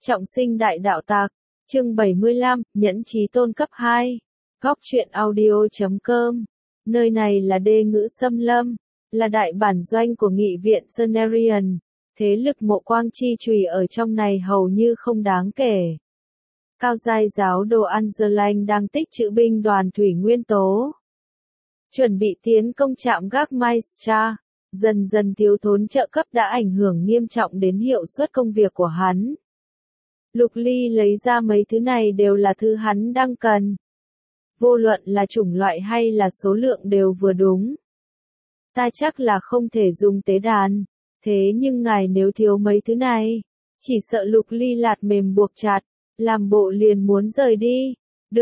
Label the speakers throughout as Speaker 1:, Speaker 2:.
Speaker 1: Trọng sinh đại đạo tặc, chương 75, Nhẫn Chí Tôn cấp 2. Góc truyện audio.com. Nơi này là đê ngữ xâm lâm, là đại bản doanh của nghị viện Cenarion. Thế lực mộ quang chi chùy ở trong này hầu như không đáng kể. Cao giai giáo đồ Angeline đang tích trữ binh đoàn thủy nguyên tố, chuẩn bị tiến công trạm gác Maestra. Dần dần thiếu thốn trợ cấp đã ảnh hưởng nghiêm trọng đến hiệu suất công việc của hắn. Lục Ly lấy ra mấy thứ này đều là thứ hắn đang cần. Vô luận là chủng loại hay là số lượng đều vừa đúng. Ta chắc là không thể dùng tế đàn, thế nhưng ngài nếu thiếu mấy thứ này, chỉ sợ Lục Ly lạt mềm buộc chặt, làm bộ liền muốn rời đi.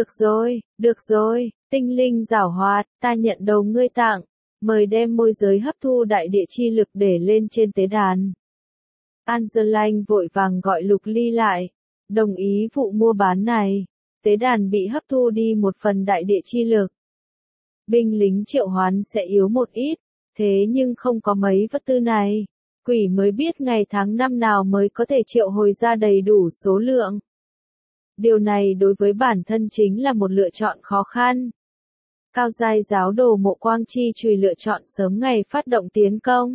Speaker 1: Được rồi, tinh linh giảo hoạt, ta nhận đầu ngươi tặng, mời đem môi giới hấp thu đại địa chi lực để lên trên tế đàn. Angeline vội vàng gọi Lục Ly lại, đồng ý vụ mua bán này. Tế đàn bị hấp thu đi một phần đại địa chi lực. Binh lính triệu hoán sẽ yếu một ít, thế nhưng không có mấy vật tư này. Quỷ mới biết ngày tháng năm nào mới có thể triệu hồi ra đầy đủ số lượng. Điều này đối với bản thân chính là một lựa chọn khó khăn. Cao giai giáo đồ mộ quang chi chùy lựa chọn sớm ngày phát động tiến công.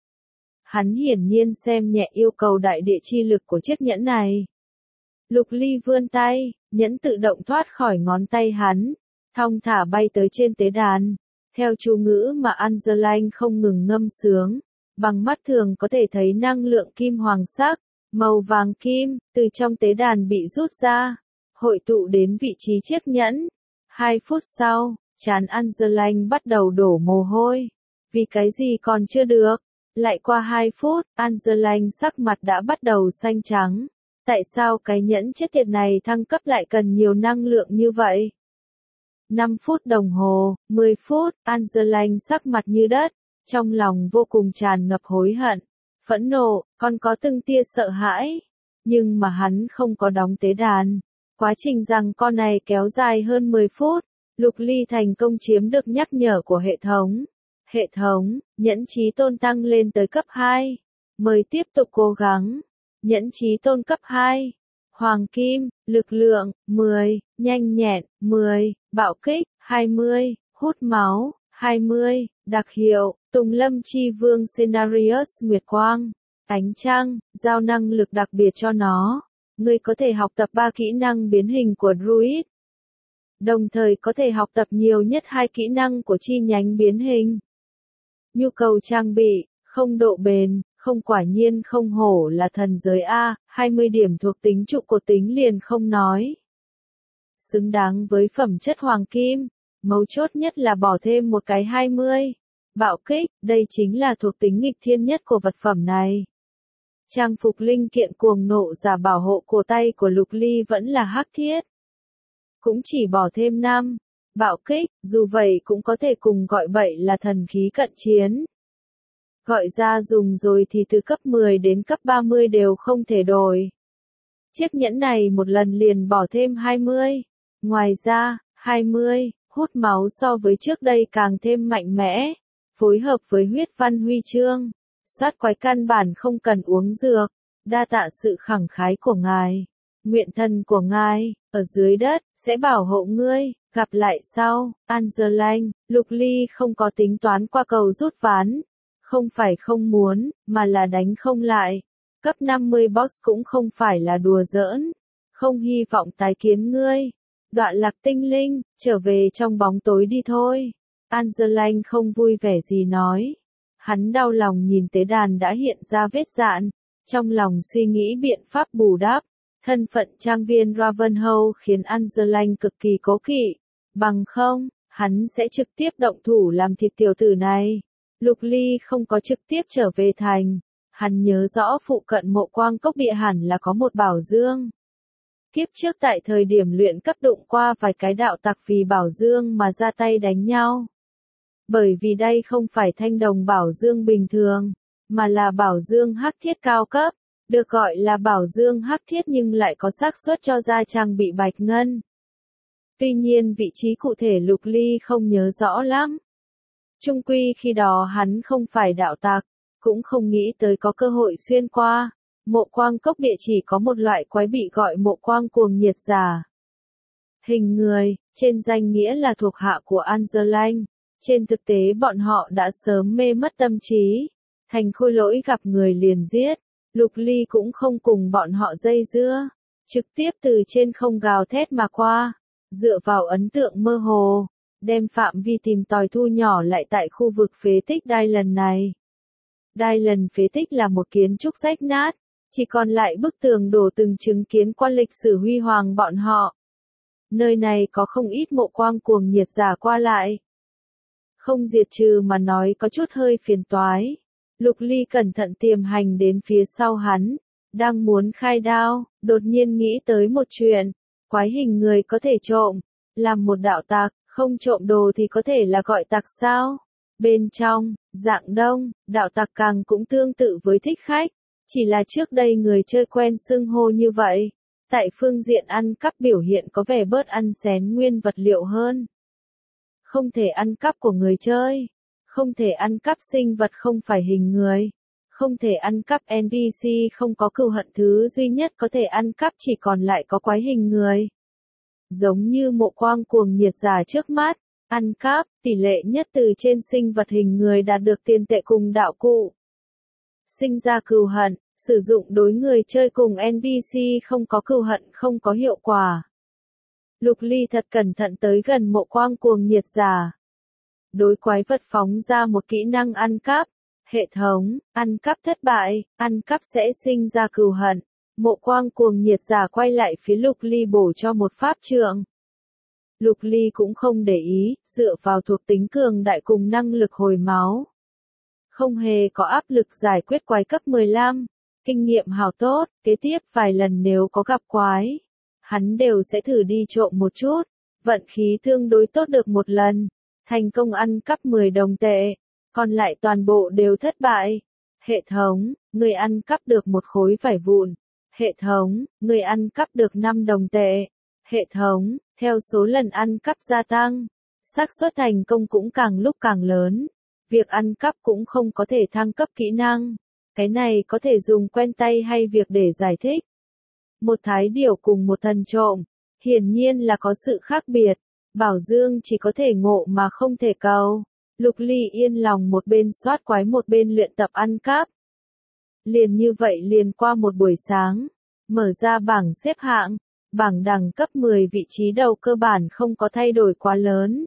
Speaker 1: Hắn hiển nhiên xem nhẹ yêu cầu đại địa chi lực của chiếc nhẫn này. Lục Ly vươn tay, nhẫn tự động thoát khỏi ngón tay hắn, thong thả bay tới trên tế đàn. Theo chú ngữ mà Angeline không ngừng ngâm sướng, bằng mắt thường có thể thấy năng lượng kim hoàng sắc, màu vàng kim, từ trong tế đàn bị rút ra, hội tụ đến vị trí chiếc nhẫn. 2 phút sau, trán Angeline bắt đầu đổ mồ hôi. Vì cái gì còn chưa được? Lại qua 2 phút, Angeline sắc mặt đã bắt đầu xanh trắng. Tại sao cái nhẫn chết tiệt này thăng cấp lại cần nhiều năng lượng như vậy? 5 phút đồng hồ, 10 phút, Angeline sắc mặt như đất, trong lòng vô cùng tràn ngập hối hận, phẫn nộ, còn có từng tia sợ hãi. Nhưng mà hắn không có đóng tế đàn. Quá trình giằng co này kéo dài hơn 10 phút, Lục Ly thành công chiếm được nhắc nhở của hệ thống. Hệ thống, nhẫn chí tôn tăng lên tới cấp 2. Mời tiếp tục cố gắng. Nhẫn chí tôn cấp 2. Hoàng kim, lực lượng, 10, nhanh nhẹn, 10, bạo kích, 20, hút máu, 20, đặc hiệu, Tùng Lâm Chi Vương Cenarius Nguyệt Quang, ánh trăng, giao năng lực đặc biệt cho nó. Ngươi có thể học tập 3 kỹ năng biến hình của Druid. Đồng thời có thể học tập nhiều nhất 2 kỹ năng của chi nhánh biến hình. Nhu cầu trang bị, không độ bền. Không, quả nhiên không hổ là thần giới A, 20 điểm thuộc tính trụ cột tính liền không nói. Xứng đáng với phẩm chất hoàng kim, mấu chốt nhất là bỏ thêm một cái 20. Bạo kích, đây chính là thuộc tính nghịch thiên nhất của vật phẩm này. Trang phục linh kiện cuồng nộ giả bảo hộ cổ tay của Lục Ly vẫn là hắc thiết. Cũng chỉ bỏ thêm 5. Bạo kích, dù vậy cũng có thể cùng gọi bậy là thần khí cận chiến. Gọi ra dùng rồi thì từ cấp 10 đến cấp 30 đều không thể đổi. Chiếc nhẫn này một lần liền bỏ thêm 20. Ngoài ra, 20, hút máu so với trước đây càng thêm mạnh mẽ. Phối hợp với huyết văn huy chương. Soát quái căn bản không cần uống dược. Đa tạ sự khẳng khái của ngài. Nguyện thần của ngài, ở dưới đất, sẽ bảo hộ ngươi. Gặp lại sau, Angeline. Lục Ly không có tính toán qua cầu rút ván. Không phải không muốn, mà là đánh không lại. Cấp 50 boss cũng không phải là đùa giỡn. Không hy vọng tái kiến ngươi. Đoạn lạc tinh linh, trở về trong bóng tối đi thôi. Angeline không vui vẻ gì nói. Hắn đau lòng nhìn tế đàn đã hiện ra vết dạn. Trong lòng suy nghĩ biện pháp bù đắp. Thân phận trang viên Ravenholm khiến Angeline cực kỳ cố kỵ. Bằng không, hắn sẽ trực tiếp động thủ làm thịt tiểu tử này. Lục Ly không có trực tiếp trở về thành. Hắn nhớ rõ phụ cận mộ quang cốc địa hẳn là có một bảo dương. Kiếp trước tại thời điểm luyện cấp đụng qua vài cái đạo tặc vì bảo dương mà ra tay đánh nhau. Bởi vì đây không phải thanh đồng bảo dương bình thường, mà là bảo dương hắc thiết cao cấp. Được gọi là bảo dương hắc thiết nhưng lại có xác suất cho ra trang bị bạch ngân. Tuy nhiên vị trí cụ thể Lục Ly không nhớ rõ lắm. Chung quy khi đó hắn không phải đạo tặc, cũng không nghĩ tới có cơ hội xuyên qua. Mộ quang cốc địa chỉ có một loại quái bị gọi mộ quang cuồng nhiệt giả. Hình người, trên danh nghĩa là thuộc hạ của Angeline, trên thực tế bọn họ đã sớm mê mất tâm trí, thành khôi lỗi gặp người liền giết. Lục Ly cũng không cùng bọn họ dây dưa, trực tiếp từ trên không gào thét mà qua, dựa vào ấn tượng mơ hồ, đem phạm vi tìm tòi thu nhỏ lại tại khu vực phế tích đai lần này. Đai lần phế tích là một kiến trúc rách nát, chỉ còn lại bức tường đổ từng chứng kiến qua lịch sử huy hoàng bọn họ. Nơi này có không ít mộ quang cuồng nhiệt giả qua lại. Không diệt trừ mà nói có chút hơi phiền toái. Lục Ly cẩn thận tiềm hành đến phía sau hắn, đang muốn khai đao, đột nhiên nghĩ tới một chuyện, quái hình người có thể trộm, làm một đạo tặc, không trộm đồ thì có thể là gọi tặc sao? Bên trong, dạng đông, đạo tặc càng cũng tương tự với thích khách, chỉ là trước đây người chơi quen xưng hô như vậy, tại phương diện ăn cắp biểu hiện có vẻ bớt ăn xén nguyên vật liệu hơn. Không thể ăn cắp của người chơi. Không thể ăn cắp sinh vật không phải hình người. Không thể ăn cắp NPC không có cừu hận, thứ duy nhất có thể ăn cắp chỉ còn lại có quái hình người. Giống như mộ quang cuồng nhiệt giả trước mắt, ăn cắp, tỷ lệ nhất từ trên sinh vật hình người đạt được tiền tệ cùng đạo cụ. Sinh ra cừu hận, sử dụng đối người chơi cùng NPC không có cừu hận không có hiệu quả. Lục Ly thật cẩn thận tới gần mộ quang cuồng nhiệt giả. Đối quái vật phóng ra một kỹ năng ăn cắp. Hệ thống, ăn cắp thất bại, ăn cắp sẽ sinh ra cừu hận. Mộ quang cuồng nhiệt giả quay lại phía Lục Ly bổ cho một pháp trượng. Lục Ly cũng không để ý, dựa vào thuộc tính cường đại cùng năng lực hồi máu. Không hề có áp lực giải quyết quái cấp 15. Kinh nghiệm hào tốt, kế tiếp vài lần nếu có gặp quái, hắn đều sẽ thử đi trộm một chút. Vận khí tương đối tốt được một lần. Thành công ăn cắp 10 đồng tệ, còn lại toàn bộ đều thất bại. Hệ thống, người ăn cắp được một khối vải vụn. Hệ thống, người ăn cắp được 5 đồng tệ. Hệ thống, theo số lần ăn cắp gia tăng, xác suất thành công cũng càng lúc càng lớn. Việc ăn cắp cũng không có thể thăng cấp kỹ năng. Cái này có thể dùng quen tay hay việc để giải thích. Một thái điểu cùng một thần trộm, hiển nhiên là có sự khác biệt. Bảo Dương chỉ có thể ngộ mà không thể cầu. Lục Ly yên lòng một bên soát quái một bên luyện tập ăn cắp. Liền như vậy liền qua một buổi sáng. Mở ra bảng xếp hạng. Bảng đẳng cấp 10 vị trí đầu cơ bản không có thay đổi quá lớn.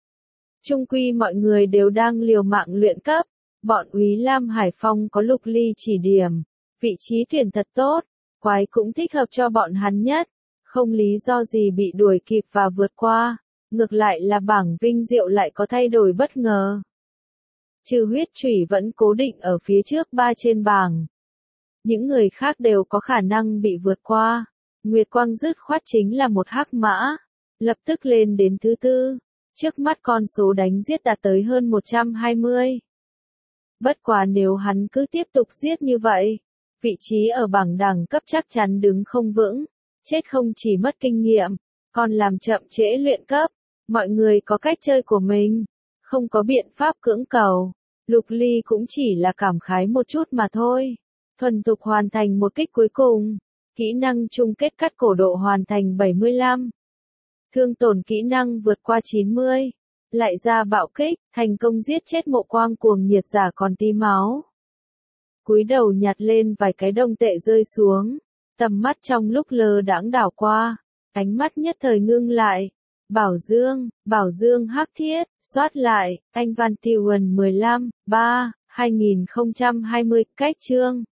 Speaker 1: Chung quy mọi người đều đang liều mạng luyện cấp. Bọn Úy Lam Hải Phong có Lục Ly chỉ điểm. Vị trí tuyển thật tốt. Quái cũng thích hợp cho bọn hắn nhất. Không lý do gì bị đuổi kịp và vượt qua. Ngược lại là bảng vinh diệu lại có thay đổi bất ngờ. Trừ huyết chủy vẫn cố định ở phía trước 3 trên bảng. Những người khác đều có khả năng bị vượt qua. Nguyệt Quang dứt khoát chính là một hắc mã. Lập tức lên đến thứ tư. Trước mắt con số đánh giết đạt tới hơn 120. Bất quá nếu hắn cứ tiếp tục giết như vậy, vị trí ở bảng đẳng cấp chắc chắn đứng không vững. Chết không chỉ mất kinh nghiệm, còn làm chậm trễ luyện cấp. Mọi người có cách chơi của mình, không có biện pháp cưỡng cầu. Lục Ly cũng chỉ là cảm khái một chút mà thôi. Thuần thục hoàn thành một kích cuối cùng. Kỹ năng chung kết cắt cổ độ hoàn thành 75. Thương tổn kỹ năng vượt qua 90. Lại ra bạo kích, thành công giết chết mộ quang cuồng nhiệt giả còn tí máu. Cúi đầu nhặt lên vài cái đồng tệ rơi xuống. Tầm mắt trong lúc lơ đãng đảo qua. Ánh mắt nhất thời ngưng lại. Bảo Dương hắc thiết, soát lại, anh Văn Tiêu 15, 3, 2020, cách chương.